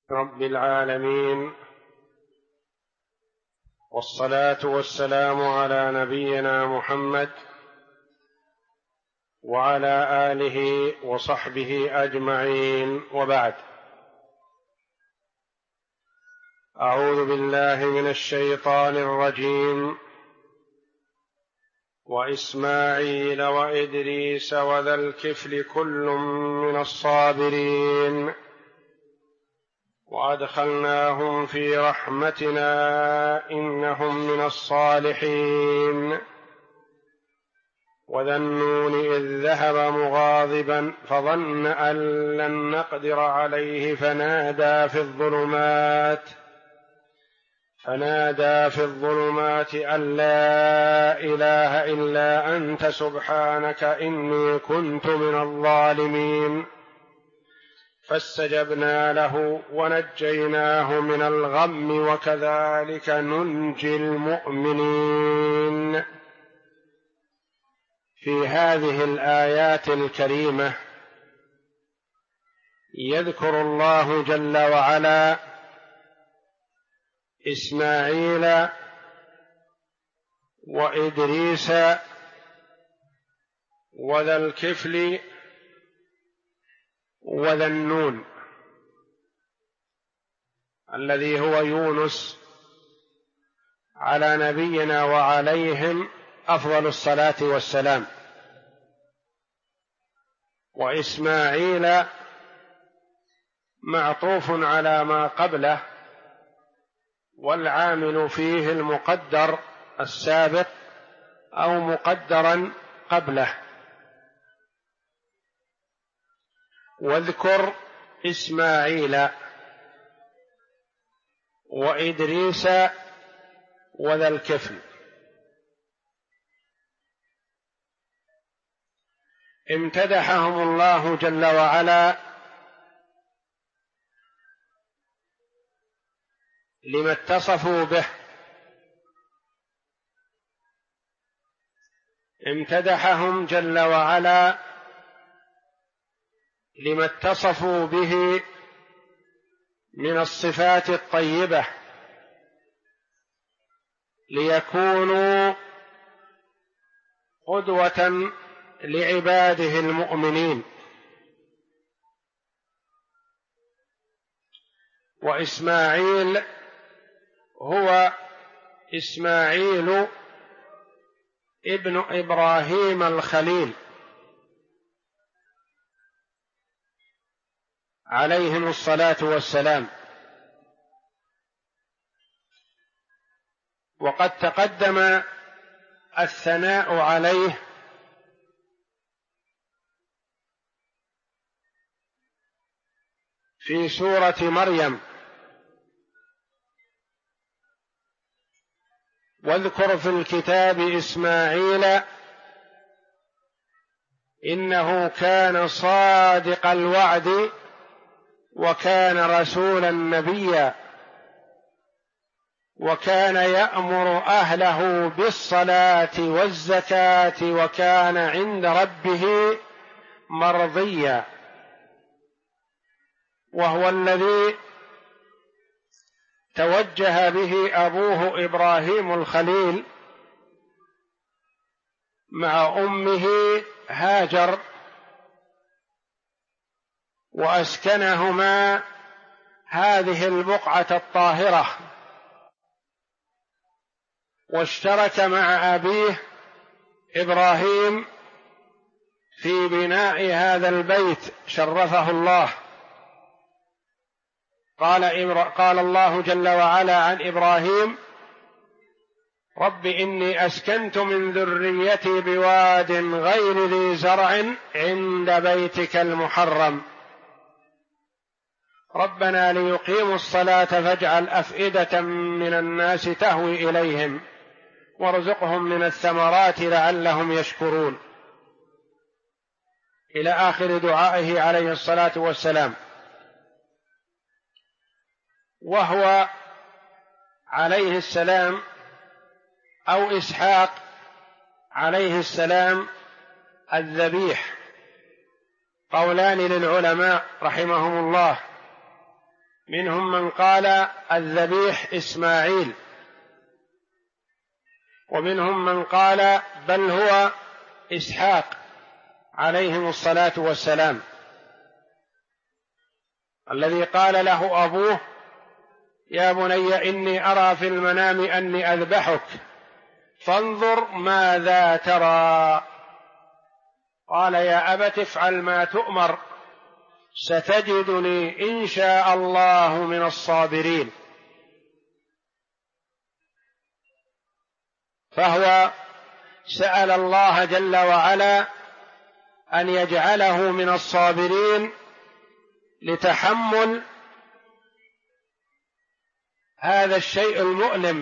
رب العالمين، والصلاة والسلام على نبينا محمد وعلى آله وصحبه أجمعين، وبعد. أعوذ بالله من الشيطان الرجيم. وإسماعيل وإدريس وذا الكفل كل من الصابرين وأدخلناهم في رحمتنا إنهم من الصالحين. وذا النون إذ ذهب مغاضبا فظن أن لن نقدر عليه فنادى في الظلمات أن لا إله إلا أنت سبحانك إني كنت من الظالمين. فاستجبنا له ونجيناه من الغم وكذلك ننجي المؤمنين. في هذه الآيات الكريمة يذكر الله جل وعلا إسماعيل وإدريس وذا الكفل وذا النون الذي هو يونس على نبينا وعليهم أفضل الصلاة والسلام. وإسماعيل معطوف على ما قبله، والعامل فيه المقدر السابق أو مقدرا قبله. واذكر إسماعيل وإدريس وذا الكفل. امتدحهم الله جل وعلا لما اتصفوا به، امتدحهم جل وعلا لما اتصفوا به من الصفات الطيبة، ليكونوا قدوة لعباده المؤمنين. وإسماعيل هو إسماعيل ابن إبراهيم الخليل عليهم الصلاة والسلام. وقد تقدم الثناء عليه في سورة مريم. واذكر في الكتاب إسماعيل إنه كان صادق الوعد وكان رسولا نبيا وكان يأمر أهله بالصلاة والزكاة وكان عند ربه مرضيا. وهو الذي توجه به أبوه إبراهيم الخليل مع أمه هاجر، وأسكنهما هذه البقعة الطاهرة، واشترك مع أبيه إبراهيم في بناء هذا البيت شرفه الله. قال الله جل وعلا عن إبراهيم: رب إني أسكنت من ذريتي بواد غير ذي زرع عند بيتك المحرم ربنا ليقيموا الصلاة فاجعل أفئدة من الناس تهوي إليهم وارزقهم من الثمرات لعلهم يشكرون، إلى آخر دعائه عليه الصلاة والسلام. وهو عليه السلام أو إسحاق عليه السلام الذبيح، قولان للعلماء رحمهم الله، منهم من قال الذبيح إسماعيل، ومنهم من قال بل هو إسحاق عليهم الصلاة والسلام، الذي قال له أبوه يا بني إني أرى في المنام أني أذبحك فانظر ماذا ترى؟ قال يا أبت افعل ما تؤمر ستجدني إن شاء الله من الصابرين. فهو سأل الله جل وعلا أن يجعله من الصابرين لتحمل هذا الشيء المؤلم،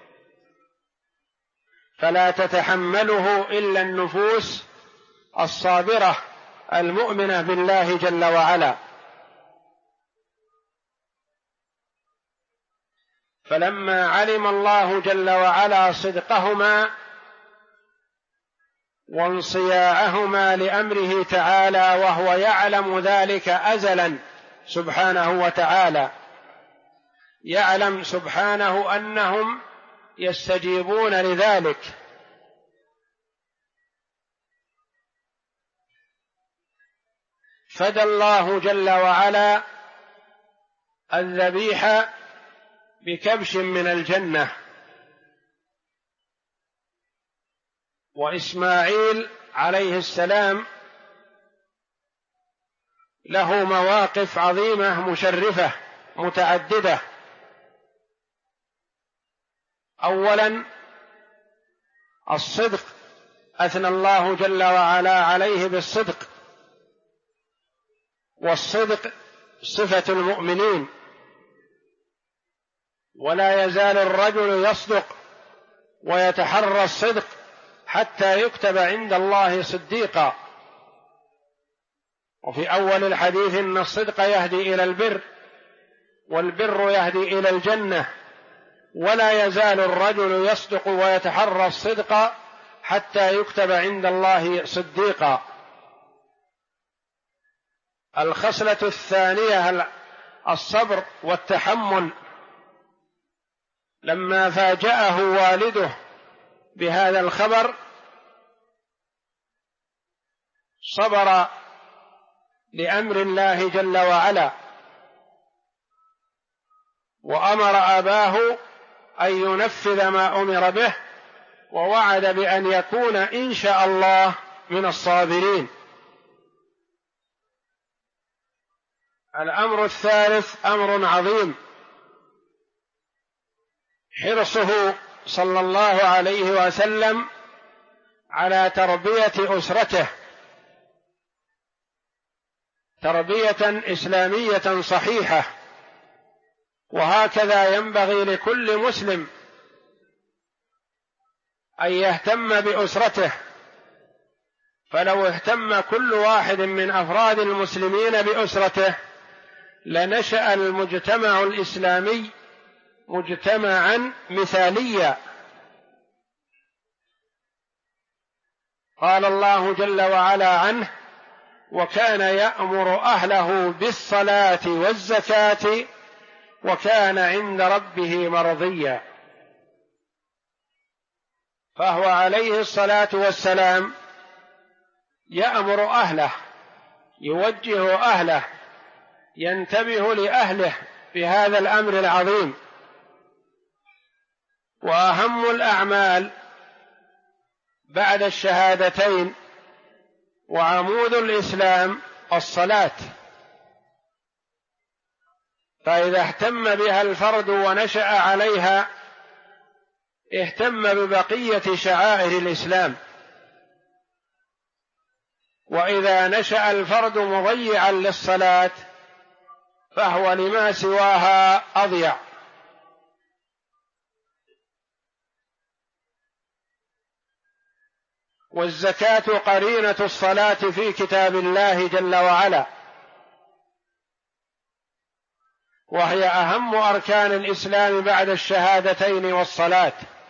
فلا تتحمله إلا النفوس الصابرة المؤمنة بالله جل وعلا. فلما علم الله جل وعلا صدقهما وانصياعهما لأمره تعالى، وهو يعلم ذلك أزلا سبحانه وتعالى، يعلم سبحانه أنهم يستجيبون لذلك، فدى الله جل وعلا الذبيح بكبش من الجنة. وإسماعيل عليه السلام له مواقف عظيمة مشرفة متعددة. أولا الصدق، أثنى الله جل وعلا عليه بالصدق، والصدق صفة المؤمنين، ولا يزال الرجل يصدق ويتحرى الصدق حتى يكتب عند الله صديقا. وفي أول الحديث إن الصدق يهدي إلى البر والبر يهدي إلى الجنة، ولا يزال الرجل يصدق ويتحرى الصدق حتى يكتب عند الله صديقا. الخصلة الثانية الصبر والتحمل. لما فاجأه والده بهذا الخبر صبر لأمر الله جل وعلا، وأمر أباه أن ينفذ ما أمر به، ووعد بأن يكون إن شاء الله من الصابرين. الأمر الثالث أمر عظيم، حرصه صلى الله عليه وسلم على تربية أسرته تربية إسلامية صحيحة. وهكذا ينبغي لكل مسلم أن يهتم بأسرته، فلو اهتم كل واحد من أفراد المسلمين بأسرته لنشأ المجتمع الإسلامي مجتمعا مثاليا. قال الله جل وعلا عنه وكان يأمر أهله بالصلاة والزكاة وكان عند ربه مرضيا. فهو عليه الصلاة والسلام يأمر أهله، يوجه أهله، ينتبه لأهله بهذا الأمر العظيم. وأهم الأعمال بعد الشهادتين وعمود الإسلام الصلاة، فإذا اهتم بها الفرد ونشأ عليها اهتم ببقية شعائر الإسلام. وإذا نشأ الفرد مضيعا للصلاة فهو لما سواها أضيع. والزكاة قرينة الصلاة في كتاب الله جل وعلا، وهي أهم أركان الإسلام بعد الشهادتين والصلاة.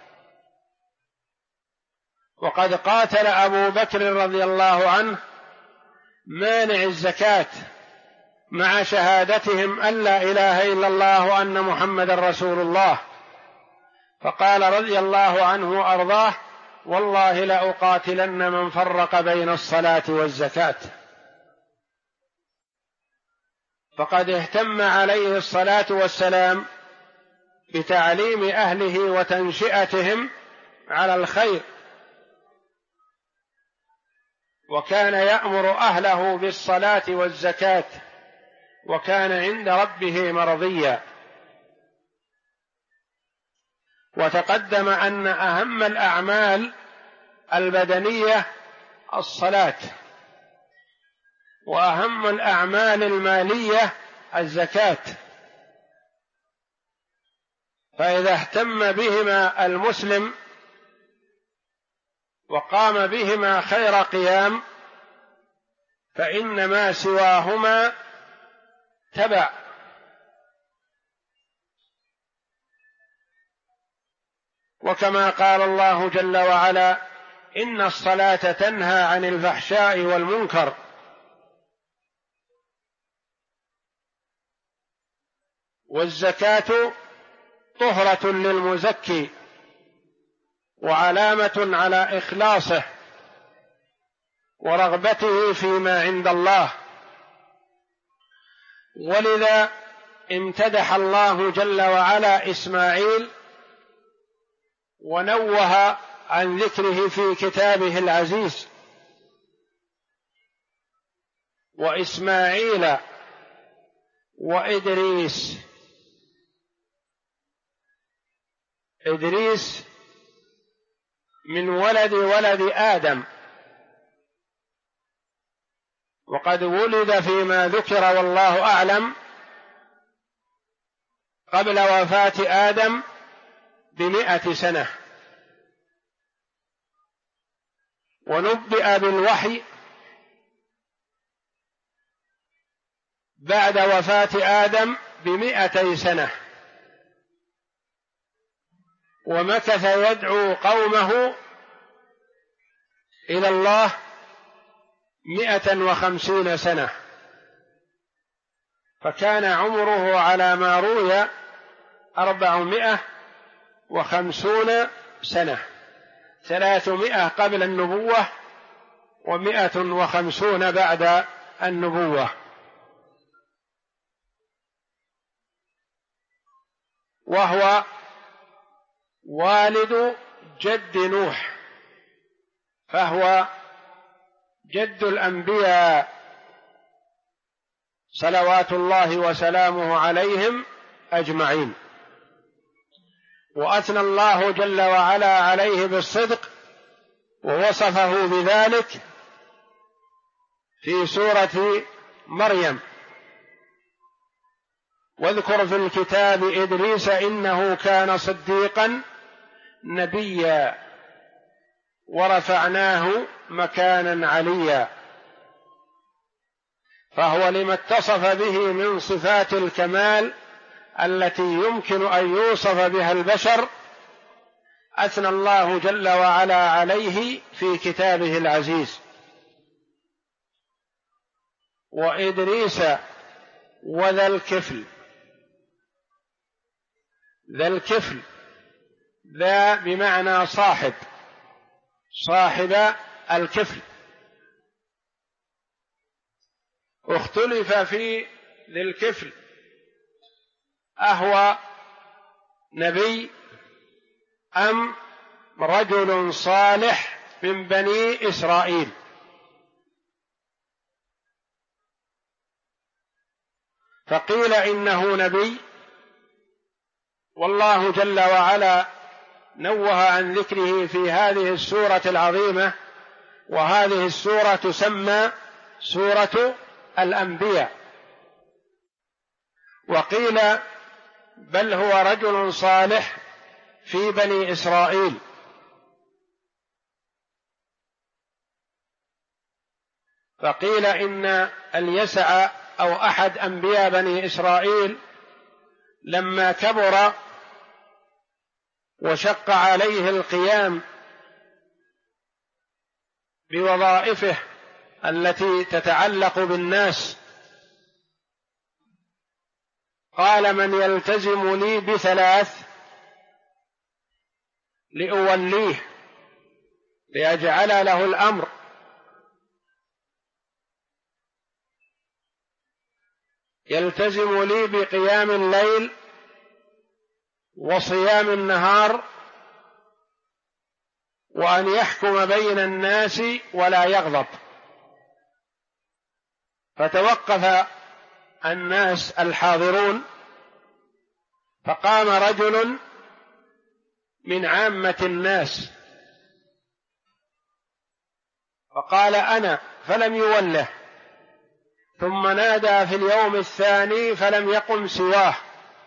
وقد قاتل أبو بكر رضي الله عنه مانع الزكاة مع شهادتهم أن لا إله إلا الله وأن محمدا رسول الله. فقال رضي الله عنه وأرضاه: والله لأقاتلن من فرق بين الصلاة والزكاة. فقد اهتم عليه الصلاة والسلام بتعليم أهله وتنشئتهم على الخير، وكان يأمر أهله بالصلاة والزكاة، وكان عند ربه مرضيا. وتقدم أن أهم الأعمال البدنية الصلاة، وأهم الأعمال المالية الزكاة. فإذا اهتم بهما المسلم وقام بهما خير قيام فإن ما سواهما تبع. وكما قال الله جل وعلا: إن الصلاة تنهى عن الفحشاء والمنكر. والزكاة طهرة للمزكي وعلامة على إخلاصه ورغبته فيما عند الله. ولذا امتدح الله جل وعلا إسماعيل ونوه عن ذكره في كتابه العزيز: وإسماعيل وإدريس. إدريس من ولد آدم، وقد ولد فيما ذكر والله أعلم قبل وفاة آدم ب100 سنة، ونبئ بالوحي بعد وفاة آدم ب200 سنة، ومكث يدعو قومه إلى الله 150 سنة، فكان عمره على ما روي 450 سنة، 300 قبل النبوة 150 بعد النبوة. وهو والد جد نوح، فهو جد الأنبياء صلوات الله وسلامه عليهم أجمعين. وأثنى الله جل وعلا عليه بالصدق ووصفه بذلك في سورة مريم: واذكر في الكتاب إدريس إنه كان صديقا نبيا ورفعناه مكانا عليا. فهو لما اتصف به من صفات الكمال التي يمكن أن يوصف بها البشر أثنى الله جل وعلا عليه في كتابه العزيز. وإدريس وذا الكفل. ذا الكفل ذا بمعنى صاحب، صاحب الكفل. اختلف في ذي الكفل أهو نبي أم رجل صالح من بني إسرائيل. فقيل إنه نبي، والله جل وعلا نوه عن ذكره في هذه السورة العظيمة، وهذه السورة تسمى سورة الأنبياء. وقيل بل هو رجل صالح في بني إسرائيل. فقيل إن اليسع أو أحد أنبياء بني إسرائيل لما كبر وشق عليه القيام بوظائفه التي تتعلق بالناس قال: من يلتزم لي بثلاث لأوليه، لأجعل له الأمر. يلتزم لي بقيام الليل وصيام النهار، وأن يحكم بين الناس ولا يغضب. فتوقف الناس الحاضرون، فقام رجل من عامة الناس فقال: أنا، فلم يوله. ثم نادى في اليوم الثاني فلم يقم سواه،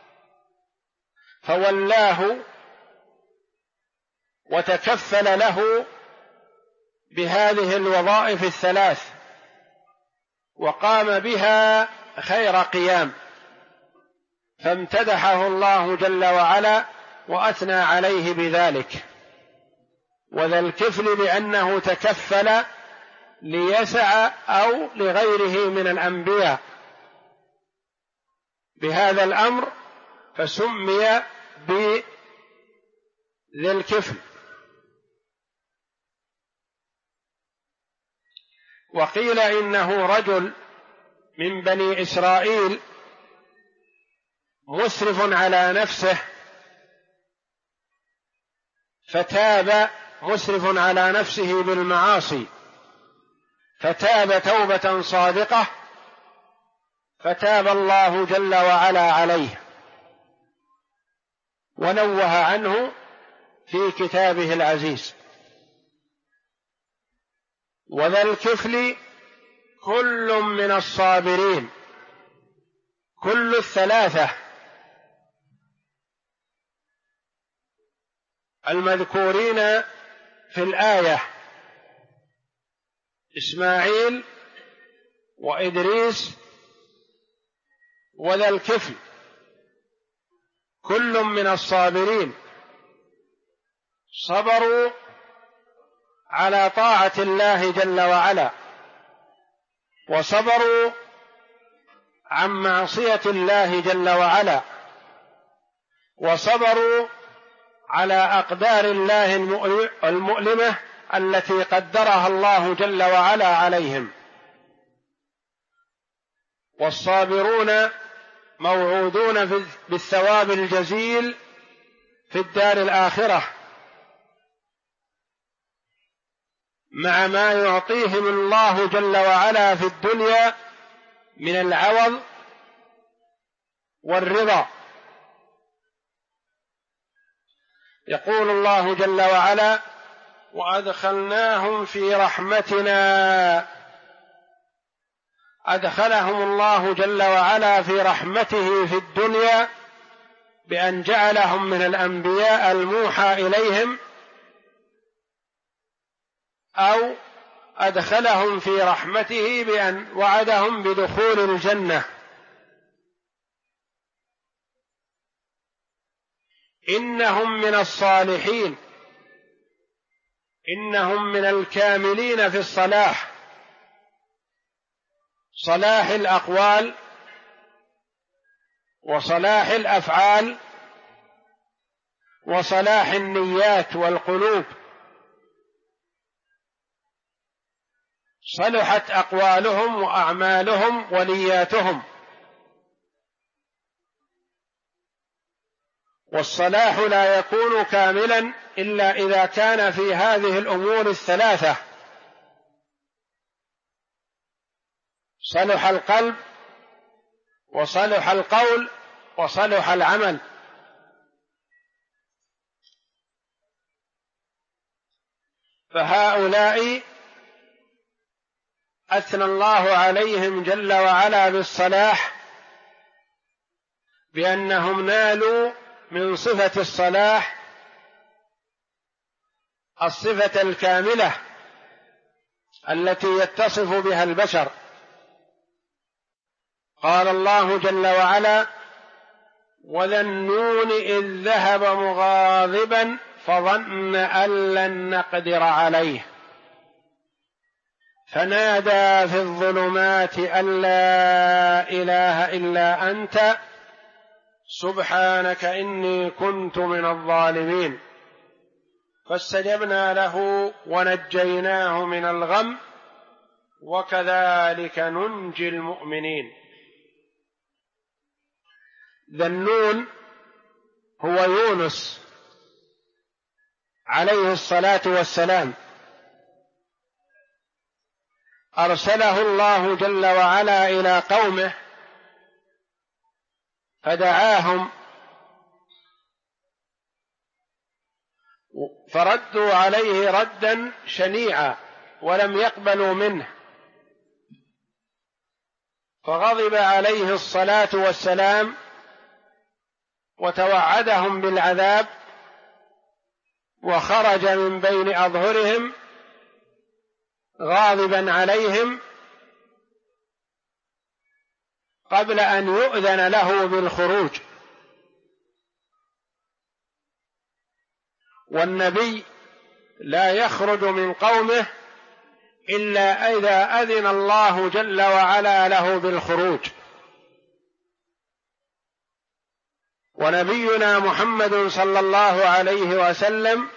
فولاه وتكفل له بهذه الوظائف الثلاث، وقام بها خير قيام، فامتدحه الله جل وعلا وأثنى عليه بذلك. وذا الكفل بأنه تكفل ليسع أو لغيره من الأنبياء بهذا الأمر، فسمي بذي الكفل. وقيل إنه رجل من بني إسرائيل مسرف على نفسه، فتاب، مسرف على نفسه بالمعاصي، فتاب توبة صادقة، فتاب الله جل وعلا عليه ونوه عنه في كتابه العزيز. وذا الكفل كل من الصابرين، كل الثلاثة المذكورين في الآية: إسماعيل وإدريس وذا الكفل، كل من الصابرين، صبروا على طاعة الله جل وعلا، وصبروا عن معصية الله جل وعلا، وصبروا على أقدار الله المؤلمة التي قدرها الله جل وعلا عليهم. والصابرون موعودون بالثواب الجزيل في الدار الآخرة، مع ما يعطيهم الله جل وعلا في الدنيا من العوض والرضا. يقول الله جل وعلا: وأدخلناهم في رحمتنا. أدخلهم الله جل وعلا في رحمته في الدنيا بأن جعلهم من الأنبياء الموحى إليهم، أو أدخلهم في رحمته بأن وعدهم بدخول الجنة. إنهم من الصالحين، إنهم من الكاملين في الصلاح، صلاح الأقوال وصلاح الأفعال وصلاح النيات والقلوب. صلحت أقوالهم وأعمالهم ونياتهم. والصلاح لا يكون كاملا إلا إذا كان في هذه الأمور الثلاثة: صلح القلب وصلح القول وصلح العمل. فهؤلاء أثنى الله عليهم جل وعلا بالصلاح بأنهم نالوا من صفة الصلاح الصفة الكاملة التي يتصف بها البشر. قال الله جل وعلا: وذا النون إذ ذهب مغاضبا فظن أن لن نقدر عليه فنادى في الظلمات أن لا إله إلا أنت سبحانك إني كنت من الظالمين، فاستجبنا له ونجيناه من الغم وكذلك ننجي المؤمنين. ذا النون هو يونس عليه الصلاة والسلام، أرسله الله جل وعلا إلى قومه فدعاهم فردوا عليه ردا شنيعا ولم يقبلوا منه، فغضب عليه الصلاة والسلام وتوعدهم بالعذاب، وخرج من بين أظهرهم غاضبا عليهم قبل أن يؤذن له بالخروج. والنبي لا يخرج من قومه إلا إذا أذن الله جل وعلا له بالخروج. ونبينا محمد صلى الله عليه وسلم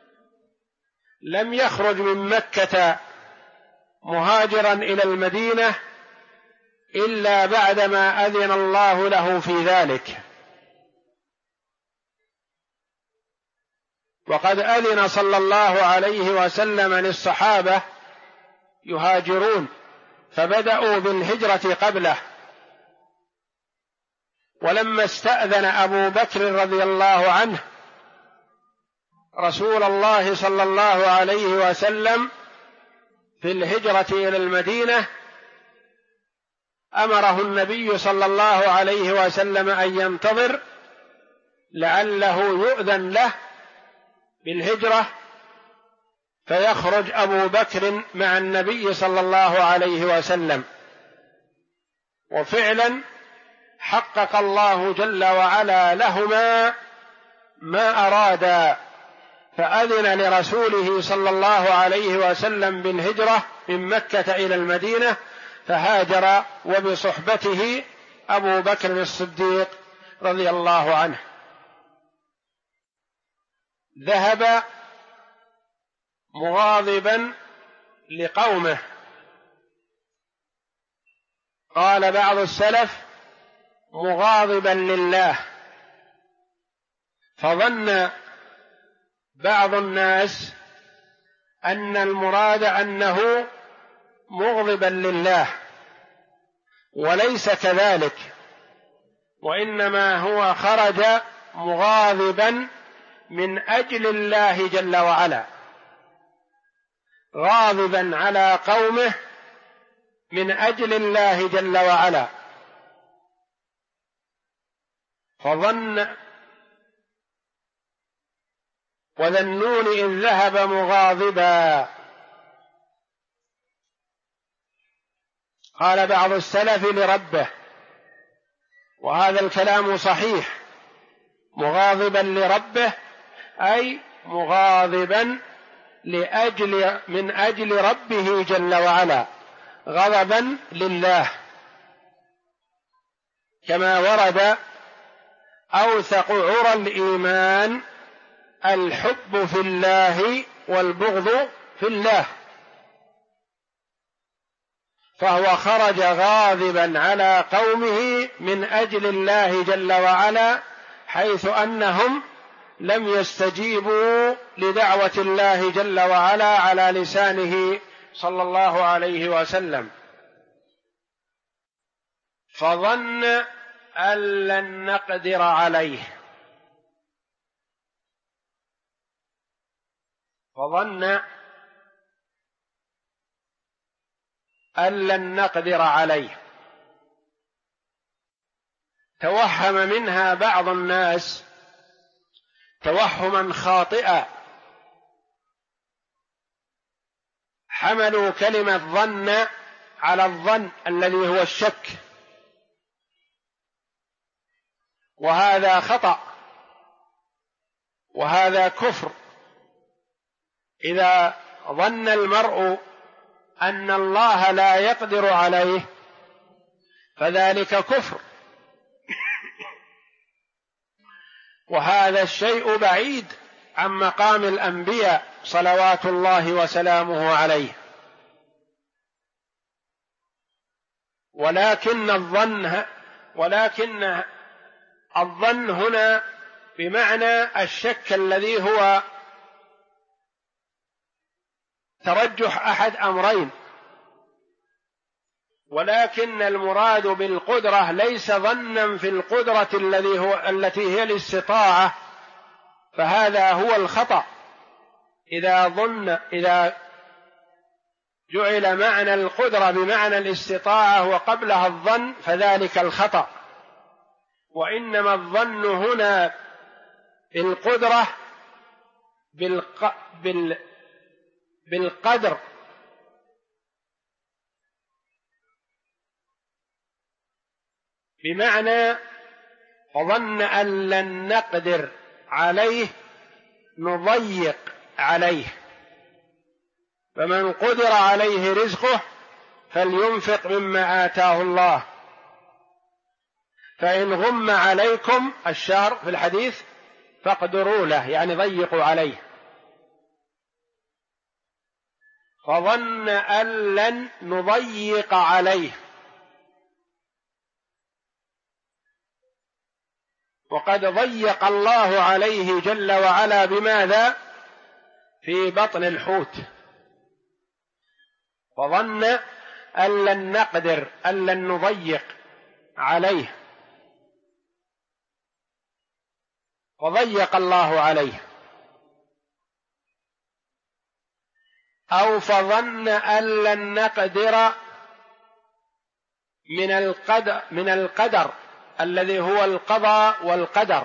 لم يخرج من مكة مهاجرا إلى المدينة إلا بعدما أذن الله له في ذلك، وقد أذن صلى الله عليه وسلم للصحابة يهاجرون فبدأوا بالهجرة قبله، ولما استأذن أبو بكر رضي الله عنه رسول الله صلى الله عليه وسلم في الهجرة إلى المدينة أمره النبي صلى الله عليه وسلم أن ينتظر لعله يؤذن له بالهجرة فيخرج أبو بكر مع النبي صلى الله عليه وسلم. وفعلا حقق الله جل وعلا لهما ما أرادا، فأذن لرسوله صلى الله عليه وسلم بالهجرة من مكة إلى المدينة، فهاجر وبصحبته أبو بكر الصديق رضي الله عنه. ذهب مغاضبا لقومه، قال بعض السلف مغاضبا لله، فظن بعض الناس أن المراد أنه مغضبا لله، وليس كذلك، وإنما هو خرج مغاضبا من أجل الله جل وعلا، غاضبا على قومه من أجل الله جل وعلا. فظن وذا النون إذ ذهب مغاضبا. قال بعض السلف لربه، وهذا الكلام صحيح، مغاضبا لربه أي مغاضبا من أجل ربه جل وعلا، غضبا لله، كما ورد أوثق عرى الإيمان الحب في الله والبغض في الله، فهو خرج غاضبا على قومه من أجل الله جل وعلا، حيث أنهم لم يستجيبوا لدعوة الله جل وعلا على لسانه صلى الله عليه وسلم. فظن أن لن نقدر عليه، فظن أن لن نقدر عليه. توهم منها بعض الناس توهما خاطئا، حملوا كلمة ظن على الظن الذي هو الشك، وهذا خطأ وهذا كفر. إذا ظن المرء أن الله لا يقدر عليه فذلك كفر، وهذا الشيء بعيد عن مقام الأنبياء صلوات الله وسلامه عليه. ولكن الظن هنا بمعنى الشك الذي هو ترجح أحد أمرين، ولكن المراد بالقدرة ليس ظنا في القدرة التي هي الاستطاعة، فهذا هو الخطأ. إذا جعل معنى القدرة بمعنى الاستطاعة وقبلها الظن فذلك الخطأ، وإنما الظن هنا بالقدرة بالقدر، بمعنى وظن أن لن نقدر عليه نضيق عليه، فمن قدر عليه رزقه فلينفق مما آتاه الله، فإن غم عليكم الشهر في الحديث فاقدروا له، يعني ضيقوا عليه. فظن أن لن نضيق عليه، وقد ضيق الله عليه جل وعلا بماذا؟ في بطن الحوت. فظن أن لن نقدر أن لن نضيق عليه وضيق الله عليه. أو فظن أن لن نقدر من القدر الذي هو القضاء والقدر،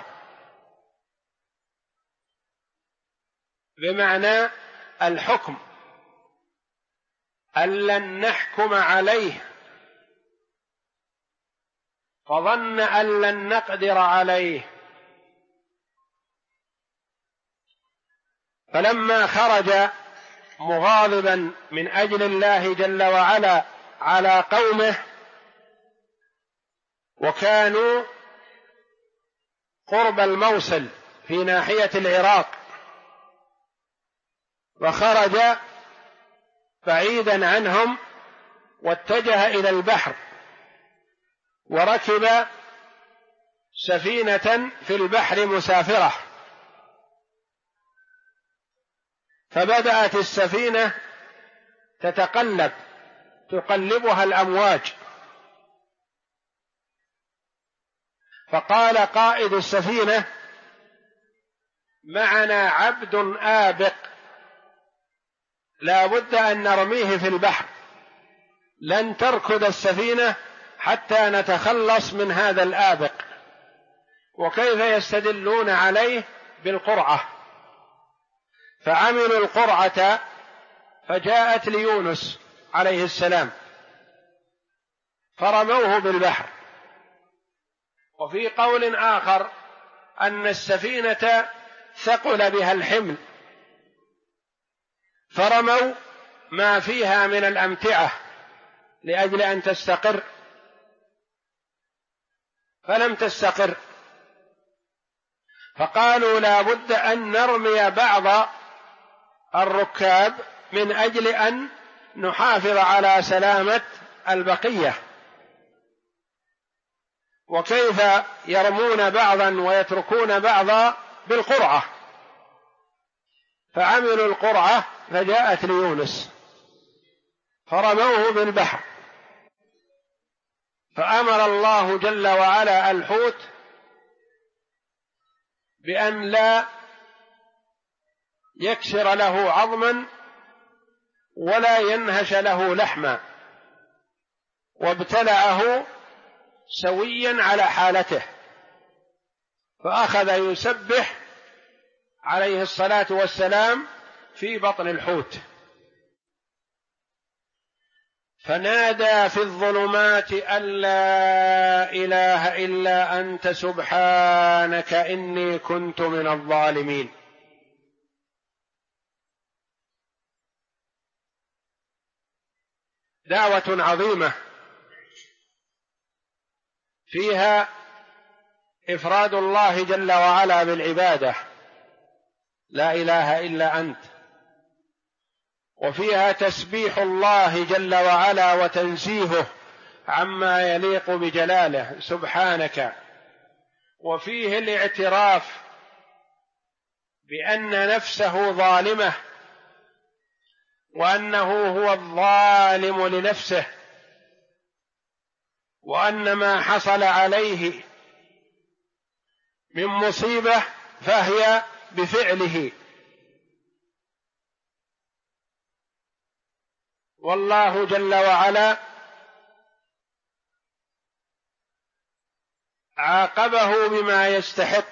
بمعنى الحكم، أن لن نحكم عليه، فظن أن لن نقدر عليه. فلما خرج مغاضبا من أجل الله جل وعلا على قومه، وكانوا قرب الموصل في ناحية العراق، وخرج بعيدا عنهم واتجه إلى البحر، وركب سفينة في البحر مسافرة، فبدأت السفينة تقلبها الأمواج، فقال قائد السفينة: معنا عبد آبق لا بد أن نرميه في البحر، لن تركض السفينة حتى نتخلص من هذا الآبق. وكيف يستدلون عليه؟ بالقرعة، فعملوا القرعة فجاءت ليونس عليه السلام فرموه بالبحر. وفي قول آخر أن السفينة ثقل بها الحمل فرموا ما فيها من الأمتعة لأجل أن تستقر، فلم تستقر، فقالوا لا بد أن نرمي بعض الركاب من أجل أن نحافظ على سلامة البقية. وكيف يرمون بعضا ويتركون بعضا؟ بالقرعة، فعملوا القرعة فجاءت ليونس فرموه بالبحر، فأمر الله جل وعلا الحوت بأن لا يكسر له عظما ولا ينهش له لحما، وابتلعه سويا على حالته، فأخذ يسبح عليه الصلاة والسلام في بطن الحوت، فنادى في الظلمات أن لا إله إلا أنت سبحانك إني كنت من الظالمين. دعوة عظيمة فيها إفراد الله جل وعلا بالعبادة، لا إله إلا أنت، وفيها تسبيح الله جل وعلا وتنزيهه عما يليق بجلاله سبحانك، وفيه الاعتراف بأن نفسه ظالمة وأنه هو الظالم لنفسه، وأن ما حصل عليه من مصيبة فهي بفعله، والله جل وعلا عاقبه بما يستحق،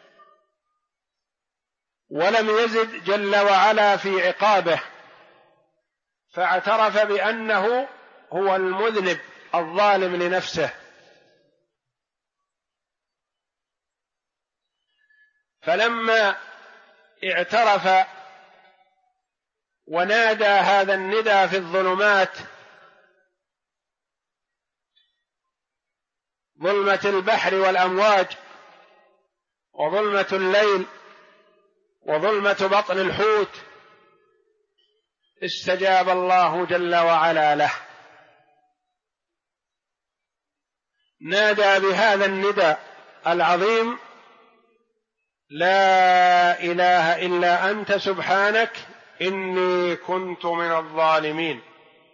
ولم يزد جل وعلا في عقابه، فاعترف بأنه هو المذنب الظالم لنفسه. فلما اعترف ونادى هذا الندى في الظلمات، ظلمة البحر والأمواج، وظلمة الليل، وظلمة بطن الحوت، استجاب الله جل وعلا له، نادى بهذا الندى العظيم: لا إله إلا أنت سبحانك إني كنت من الظالمين.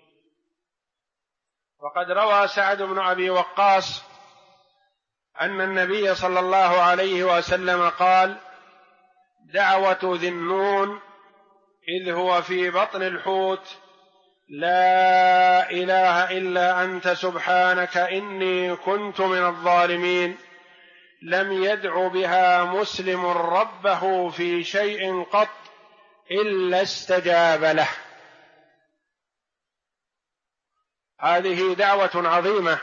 وقد روى سعد بن أبي وقاص أن النبي صلى الله عليه وسلم قال: دعوة ذي النون إذ هو في بطن الحوت: لا إله إلا أنت سبحانك إني كنت من الظالمين، لم يدع بها مسلم ربه في شيء قط إلا استجاب له. هذه دعوة عظيمة،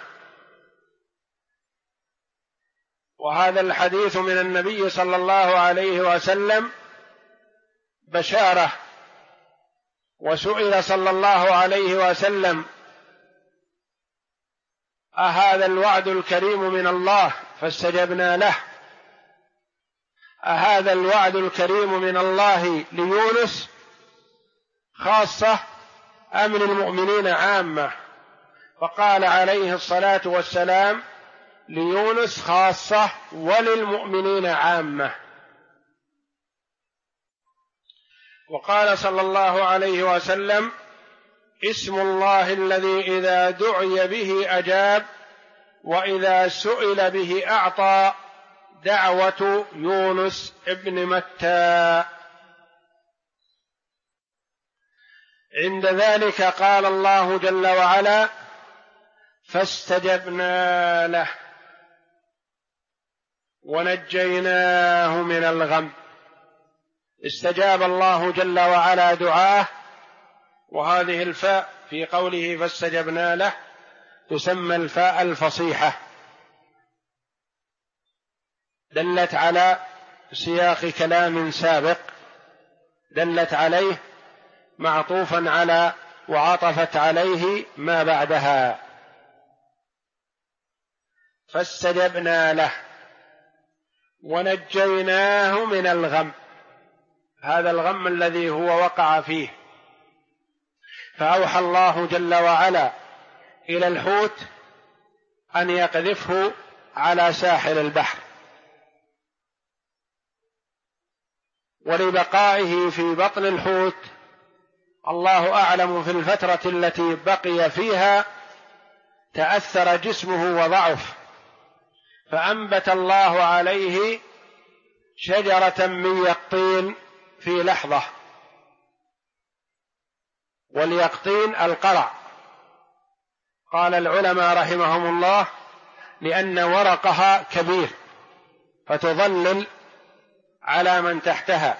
وهذا الحديث من النبي صلى الله عليه وسلم بشارة. وسئل صلى الله عليه وسلم: أهذا الوعد الكريم من الله؟ فاستجبنا له. أهذا الوعد الكريم من الله ليونس خاصة أم للمؤمنين عامة؟ فقال عليه الصلاة والسلام: ليونس خاصة وللمؤمنين عامة. وقال صلى الله عليه وسلم: اسم الله الذي إذا دعي به أجاب وإذا سئل به أعطى، دعوة يونس ابن متى. عند ذلك قال الله جل وعلا: فاستجبنا له ونجيناه من الغم. استجاب الله جل وعلا دعاه، وهذه الفاء في قوله فاستجبنا له تسمى الفاء الفصيحة، دلت على سياق كلام سابق دلت عليه معطوفا على وعطفت عليه ما بعدها. فاستجبنا له ونجيناه من الغم، هذا الغم الذي هو وقع فيه، فأوحى الله جل وعلا إلى الحوت أن يقذفه على ساحل البحر، ولبقائه في بطن الحوت الله أعلم في الفترة التي بقي فيها تأثر جسمه وضعف، فأنبت الله عليه شجرة من يقطين في لحظة، واليقطين القرع. قال العلماء رحمهم الله: لأن ورقها كبير فتظلل على من تحتها.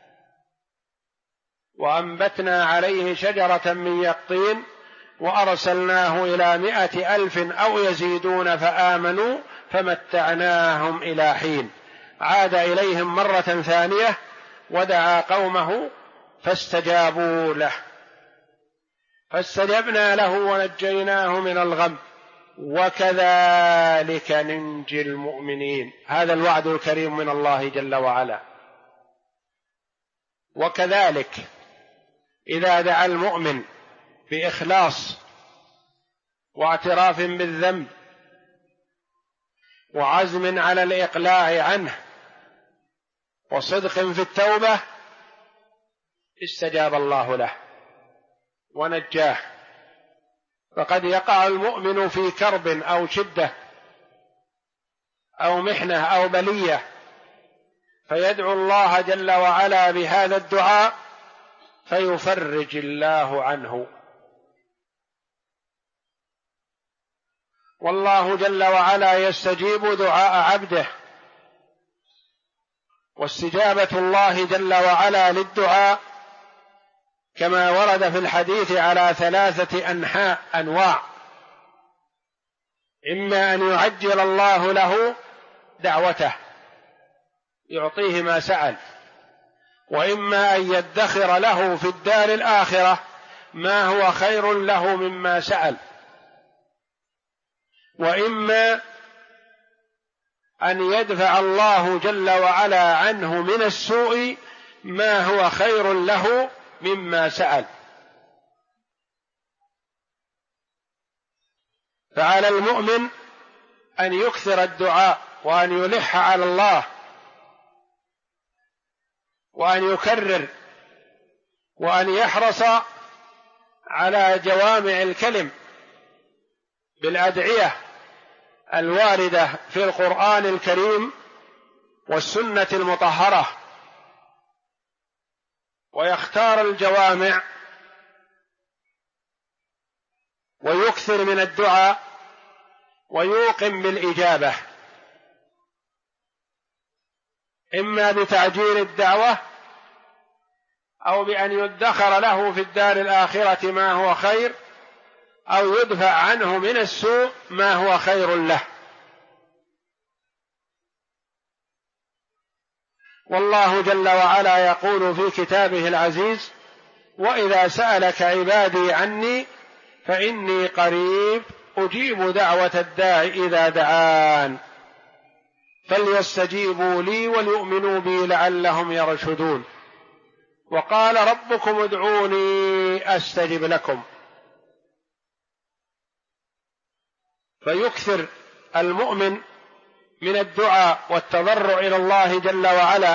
وأنبتنا عليه شجرة من يقطين وأرسلناه إلى 100,000 أو يزيدون فآمنوا فمتعناهم إلى حين. عاد إليهم مرة ثانية ودعا قومه فاستجابوا له. فاستجبنا له ونجيناه من الغم وكذلك ننجي المؤمنين. هذا الوعد الكريم من الله جل وعلا. وكذلك إذا دعا المؤمن بإخلاص واعتراف بالذنب وعزم على الإقلاع عنه وصدق في التوبة استجاب الله له ونجاه. فقد يقع المؤمن في كرب أو شدة أو محنة أو بلية، فيدعو الله جل وعلا بهذا الدعاء فيفرج الله عنه. والله جل وعلا يستجيب دعاء عبده، واستجابة الله جل وعلا للدعاء كما ورد في الحديث على 3 أنواع: إما أن يعجل الله له دعوته يعطيه ما سأل، وإما أن يدخر له في الدار الآخرة ما هو خير له مما سأل، وإما أن يدفع الله جل وعلا عنه من السوء ما هو خير له مما سأل. فعلى المؤمن أن يكثر الدعاء وأن يلح على الله وأن يكرر وأن يحرص على جوامع الكلم بالأدعية الواردة في القرآن الكريم والسنة المطهرة، ويختار الجوامع ويكثر من الدعاء ويوقن بالإجابة، إما بتعجيل الدعوة أو بأن يدخر له في الدار الآخرة ما هو خير، أو يدفع عنه من السوء ما هو خير له. والله جل وعلا يقول في كتابه العزيز: وإذا سألك عبادي عني فإني قريب أجيب دعوة الداع إذا دعان فليستجيبوا لي وليؤمنوا بي لعلهم يرشدون. وقال ربكم ادعوني أستجب لكم. فيكثر المؤمن من الدعاء والتضرع إلى الله جل وعلا،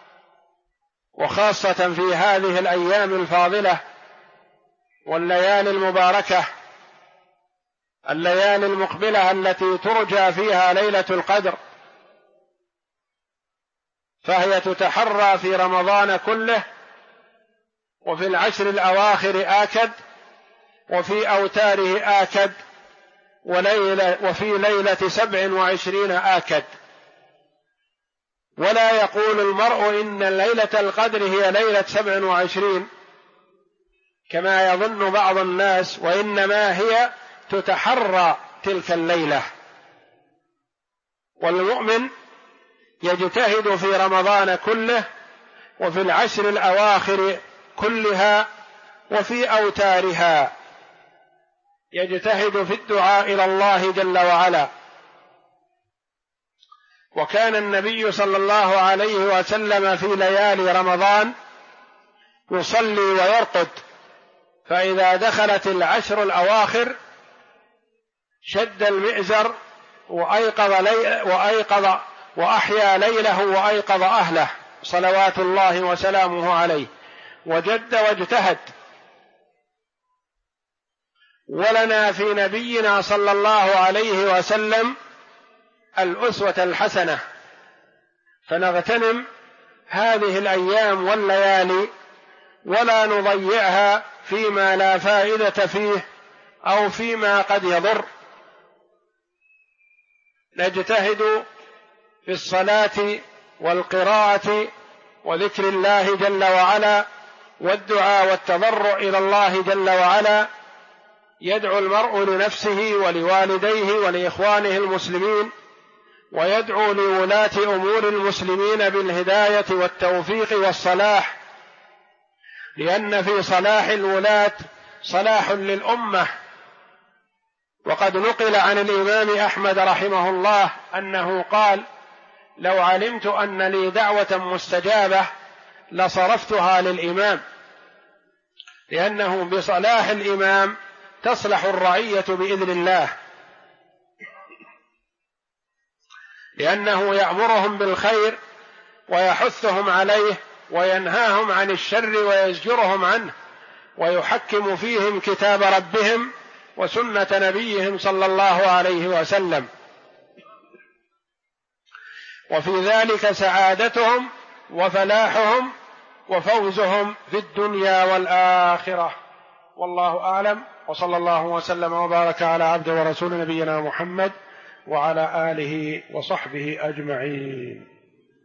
وخاصة في هذه الأيام الفاضلة والليالي المباركة، الليالي المقبلة التي ترجى فيها ليلة القدر، فهي تتحرى في رمضان كله وفي العشر الأواخر آكد، وفي أوتاره آكد، وفي ليلة 27 آكد. ولا يقول المرء إن ليلة القدر هي ليلة 27 كما يظن بعض الناس، وإنما هي تتحرى تلك الليلة. والمؤمن يجتهد في رمضان كله وفي العشر الأواخر كلها وفي أوتارها، يجتهد في الدعاء إلى الله جل وعلا. وكان النبي صلى الله عليه وسلم في ليالي رمضان يصلي ويرقد، فإذا دخلت العشر الأواخر شد المئزر وأحيا ليله وأيقظ أهله صلوات الله وسلامه عليه، وجد واجتهد. ولنا في نبينا صلى الله عليه وسلم الأسوة الحسنة، فنغتنم هذه الأيام والليالي ولا نضيعها فيما لا فائدة فيه أو فيما قد يضر. نجتهد في الصلاة والقراءة وذكر الله جل وعلا والدعاء والتضرع إلى الله جل وعلا. يدعو المرء لنفسه ولوالديه ولإخوانه المسلمين، ويدعو لولاة أمور المسلمين بالهداية والتوفيق والصلاح، لأن في صلاح الولاة صلاح للأمة وقد نقل عن الإمام أحمد رحمه الله أنه قال: لو علمت أن لي دعوة مستجابة لصرفتها للإمام، لأنه بصلاح الإمام تصلح الرعية بإذن الله، لأنه يأمرهم بالخير ويحثهم عليه وينهاهم عن الشر ويزجرهم عنه، ويحكم فيهم كتاب ربهم وسنة نبيهم صلى الله عليه وسلم، وفي ذلك سعادتهم وفلاحهم وفوزهم في الدنيا والآخرة. والله أعلم، وصلى الله وسلم وبارك على عبده ورسول نبينا محمد وعلى آله وصحبه أجمعين.